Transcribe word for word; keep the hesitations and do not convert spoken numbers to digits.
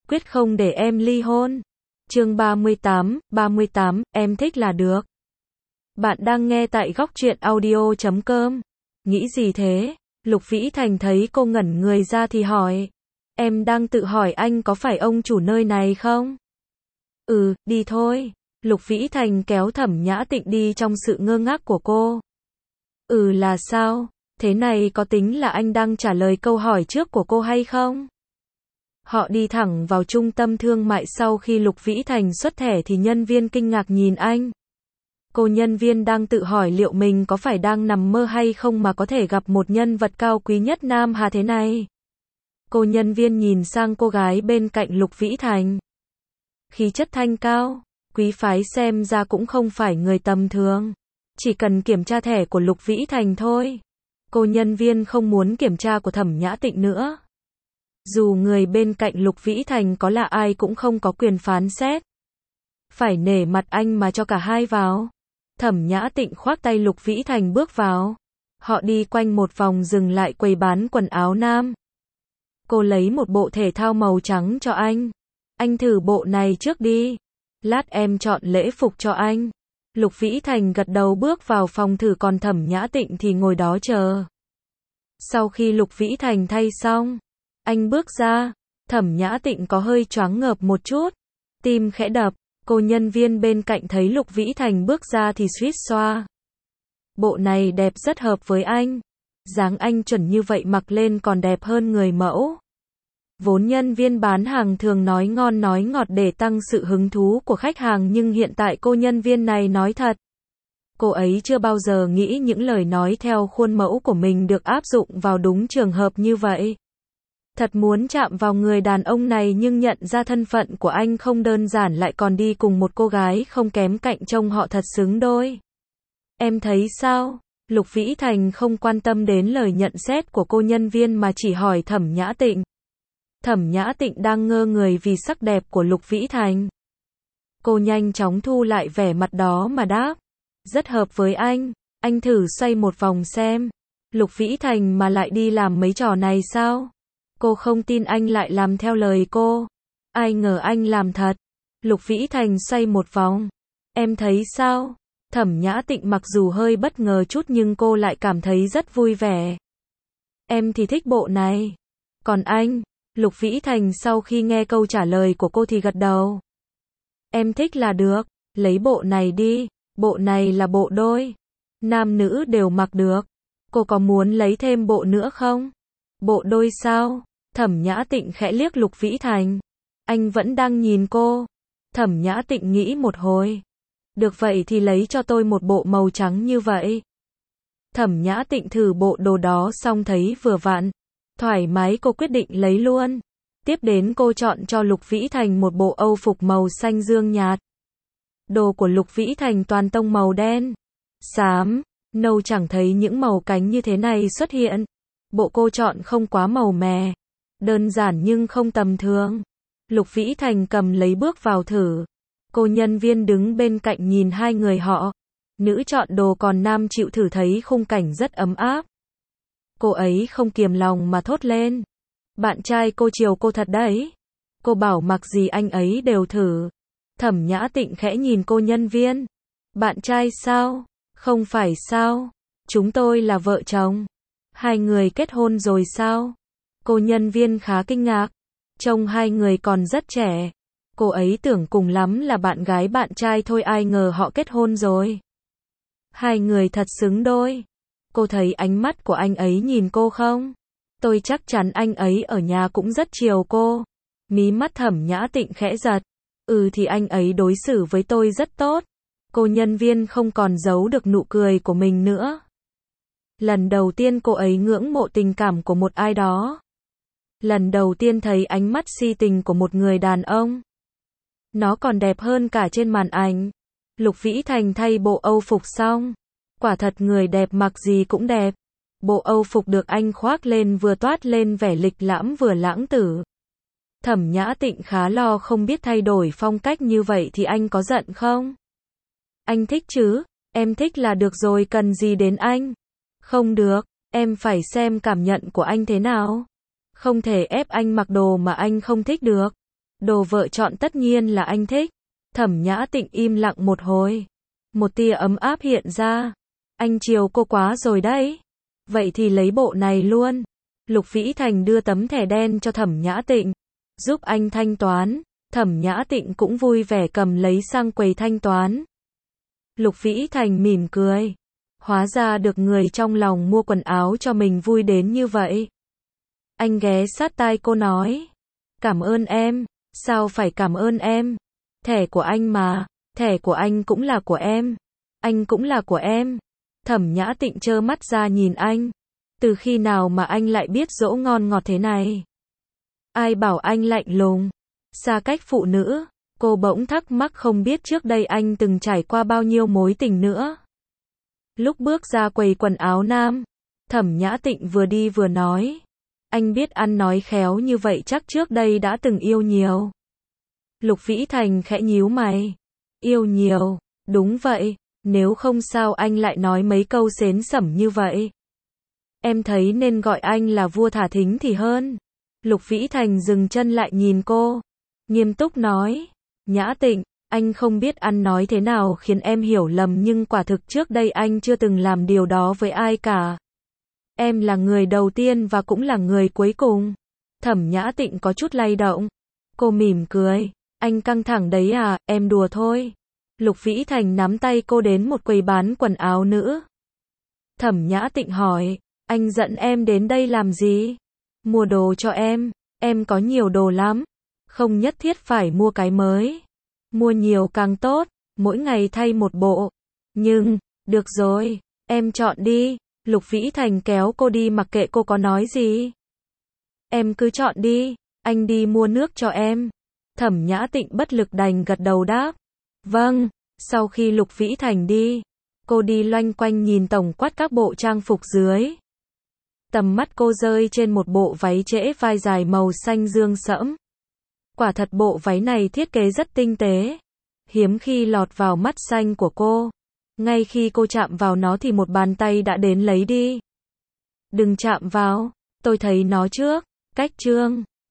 quyết không để em ly hôn. Chương ba mươi tám, ba mươi tám, em thích là được. Bạn đang nghe tại góc truyện audio chấm com. Nghĩ gì thế? Lục Vĩ Thành thấy cô ngẩn người ra thì hỏi. Em đang tự hỏi anh có phải ông chủ nơi này không? Ừ, đi thôi. Lục Vĩ Thành kéo Thẩm Nhã Tịnh đi trong sự ngơ ngác của cô. Ừ là sao? Thế này có tính là anh đang trả lời câu hỏi trước của cô hay không? Họ đi thẳng vào trung tâm thương mại. Sau khi Lục Vĩ Thành xuất thẻ thì nhân viên kinh ngạc nhìn anh. Cô nhân viên đang tự hỏi liệu mình có phải đang nằm mơ hay không mà có thể gặp một nhân vật cao quý nhất Nam Hà thế này. Cô nhân viên nhìn sang cô gái bên cạnh Lục Vĩ Thành. Khí chất thanh cao, quý phái xem ra cũng không phải người tầm thường. Chỉ cần kiểm tra thẻ của Lục Vĩ Thành thôi. Cô nhân viên không muốn kiểm tra của Thẩm Nhã Tịnh nữa. Dù người bên cạnh Lục Vĩ Thành có là ai cũng không có quyền phán xét. Phải nể mặt anh mà cho cả hai vào. Thẩm Nhã Tịnh khoác tay Lục Vĩ Thành bước vào. Họ đi quanh một vòng dừng lại quầy bán quần áo nam. Cô lấy một bộ thể thao màu trắng cho anh. Anh thử bộ này trước đi. Lát em chọn lễ phục cho anh. Lục Vĩ Thành gật đầu bước vào phòng thử, còn Thẩm Nhã Tịnh thì ngồi đó chờ. Sau khi Lục Vĩ Thành thay xong, anh bước ra. Thẩm Nhã Tịnh có hơi choáng ngợp một chút. Tim khẽ đập. Cô nhân viên bên cạnh thấy Lục Vĩ Thành bước ra thì suýt xoa. Bộ này đẹp, rất hợp với anh. Dáng anh chuẩn như vậy mặc lên còn đẹp hơn người mẫu. Vốn nhân viên bán hàng thường nói ngon nói ngọt để tăng sự hứng thú của khách hàng, nhưng hiện tại cô nhân viên này nói thật. Cô ấy chưa bao giờ nghĩ những lời nói theo khuôn mẫu của mình được áp dụng vào đúng trường hợp như vậy. Thật muốn chạm vào người đàn ông này, nhưng nhận ra thân phận của anh không đơn giản, lại còn đi cùng một cô gái không kém cạnh, trông họ thật xứng đôi. Em thấy sao? Lục Vĩ Thành không quan tâm đến lời nhận xét của cô nhân viên mà chỉ hỏi Thẩm Nhã Tịnh. Thẩm Nhã Tịnh đang ngơ người vì sắc đẹp của Lục Vĩ Thành. Cô nhanh chóng thu lại vẻ mặt đó mà đáp. Rất hợp với anh, anh thử xoay một vòng xem. Lục Vĩ Thành mà lại đi làm mấy trò này sao? Cô không tin anh lại làm theo lời cô. Ai ngờ anh làm thật. Lục Vĩ Thành xoay một vòng. Em thấy sao? Thẩm Nhã Tịnh mặc dù hơi bất ngờ chút nhưng cô lại cảm thấy rất vui vẻ. Em thì thích bộ này. Còn anh? Lục Vĩ Thành sau khi nghe câu trả lời của cô thì gật đầu. Em thích là được, lấy bộ này đi, bộ này là bộ đôi. Nam nữ đều mặc được. Cô có muốn lấy thêm bộ nữa không? Bộ đôi sao? Thẩm Nhã Tịnh khẽ liếc Lục Vĩ Thành. Anh vẫn đang nhìn cô. Thẩm Nhã Tịnh nghĩ một hồi. Được vậy thì lấy cho tôi một bộ màu trắng như vậy. Thẩm Nhã Tịnh thử bộ đồ đó xong thấy vừa vặn. Thoải mái, cô quyết định lấy luôn. Tiếp đến cô chọn cho Lục Vĩ Thành một bộ âu phục màu xanh dương nhạt. Đồ của Lục Vĩ Thành toàn tông màu đen, xám, nâu, chẳng thấy những màu cánh như thế này xuất hiện. Bộ cô chọn không quá màu mè, đơn giản nhưng không tầm thường. Lục Vĩ Thành cầm lấy bước vào thử. Cô nhân viên đứng bên cạnh nhìn hai người họ. Nữ chọn đồ còn nam chịu thử, thấy khung cảnh rất ấm áp. Cô ấy không kiềm lòng mà thốt lên. Bạn trai cô chiều cô thật đấy. Cô bảo mặc gì anh ấy đều thử. Thẩm Nhã Tịnh khẽ nhìn cô nhân viên. Bạn trai sao? Không phải sao? Chúng tôi là vợ chồng. Hai người kết hôn rồi sao? Cô nhân viên khá kinh ngạc. Trông hai người còn rất trẻ. Cô ấy tưởng cùng lắm là bạn gái bạn trai thôi, ai ngờ họ kết hôn rồi. Hai người thật xứng đôi. Cô thấy ánh mắt của anh ấy nhìn cô không? Tôi chắc chắn anh ấy ở nhà cũng rất chiều cô. Mí mắt Thẩm Nhã Tịnh khẽ giật. Ừ thì anh ấy đối xử với tôi rất tốt. Cô nhân viên không còn giấu được nụ cười của mình nữa. Lần đầu tiên cô ấy ngưỡng mộ tình cảm của một ai đó. Lần đầu tiên thấy ánh mắt si tình của một người đàn ông. Nó còn đẹp hơn cả trên màn ảnh. Lục Vĩ Thành thay bộ âu phục xong. Quả thật người đẹp mặc gì cũng đẹp. Bộ âu phục được anh khoác lên vừa toát lên vẻ lịch lãm vừa lãng tử. Thẩm Nhã Tịnh khá lo không biết thay đổi phong cách như vậy thì anh có giận không? Anh thích chứ? Em thích là được rồi, cần gì đến anh? Không được, em phải xem cảm nhận của anh thế nào. Không thể ép anh mặc đồ mà anh không thích được. Đồ vợ chọn tất nhiên là anh thích. Thẩm Nhã Tịnh im lặng một hồi. Một tia ấm áp hiện ra. Anh chiều cô quá rồi đấy. Vậy thì lấy bộ này luôn. Lục Vĩ Thành đưa tấm thẻ đen cho Thẩm Nhã Tịnh. Giúp anh thanh toán. Thẩm Nhã Tịnh cũng vui vẻ cầm lấy sang quầy thanh toán. Lục Vĩ Thành mỉm cười. Hóa ra được người trong lòng mua quần áo cho mình vui đến như vậy. Anh ghé sát tai cô nói. Cảm ơn em. Sao phải cảm ơn em? Thẻ của anh mà. Thẻ của anh cũng là của em. Anh cũng là của em. Thẩm Nhã Tịnh trơ mắt ra nhìn anh. Từ khi nào mà anh lại biết dỗ ngon ngọt thế này? Ai bảo anh lạnh lùng? Xa cách phụ nữ. Cô bỗng thắc mắc không biết trước đây anh từng trải qua bao nhiêu mối tình nữa. Lúc bước ra quầy quần áo nam, Thẩm Nhã Tịnh vừa đi vừa nói. Anh biết ăn nói khéo như vậy chắc trước đây đã từng yêu nhiều. Lục Vĩ Thành khẽ nhíu mày. Yêu nhiều, đúng vậy, nếu không sao anh lại nói mấy câu xến xẩm như vậy. Em thấy nên gọi anh là vua thả thính thì hơn. Lục Vĩ Thành dừng chân lại nhìn cô, nghiêm túc nói. Nhã Tịnh, anh không biết ăn nói thế nào khiến em hiểu lầm nhưng quả thực trước đây anh chưa từng làm điều đó với ai cả. Em là người đầu tiên và cũng là người cuối cùng. Thẩm Nhã Tịnh có chút lay động. Cô mỉm cười. Anh căng thẳng đấy à, em đùa thôi. Lục Vĩ Thành nắm tay cô đến một quầy bán quần áo nữ. Thẩm Nhã Tịnh hỏi, anh dẫn em đến đây làm gì? Mua đồ cho em, em có nhiều đồ lắm. Không nhất thiết phải mua cái mới. Mua nhiều càng tốt, mỗi ngày thay một bộ. Nhưng, được rồi, em chọn đi. Lục Vĩ Thành kéo cô đi mặc kệ cô có nói gì. Em cứ chọn đi, anh đi mua nước cho em. Thẩm Nhã Tịnh bất lực đành gật đầu đáp. Vâng, sau khi Lục Vĩ Thành đi, cô đi loanh quanh nhìn tổng quát các bộ trang phục dưới. Tầm mắt cô rơi trên một bộ váy trễ vai dài màu xanh dương sẫm. Quả thật bộ váy này thiết kế rất tinh tế, hiếm khi lọt vào mắt xanh của cô. Ngay khi cô chạm vào nó thì một bàn tay đã đến lấy đi. Đừng chạm vào, tôi thấy nó trước. Cách chương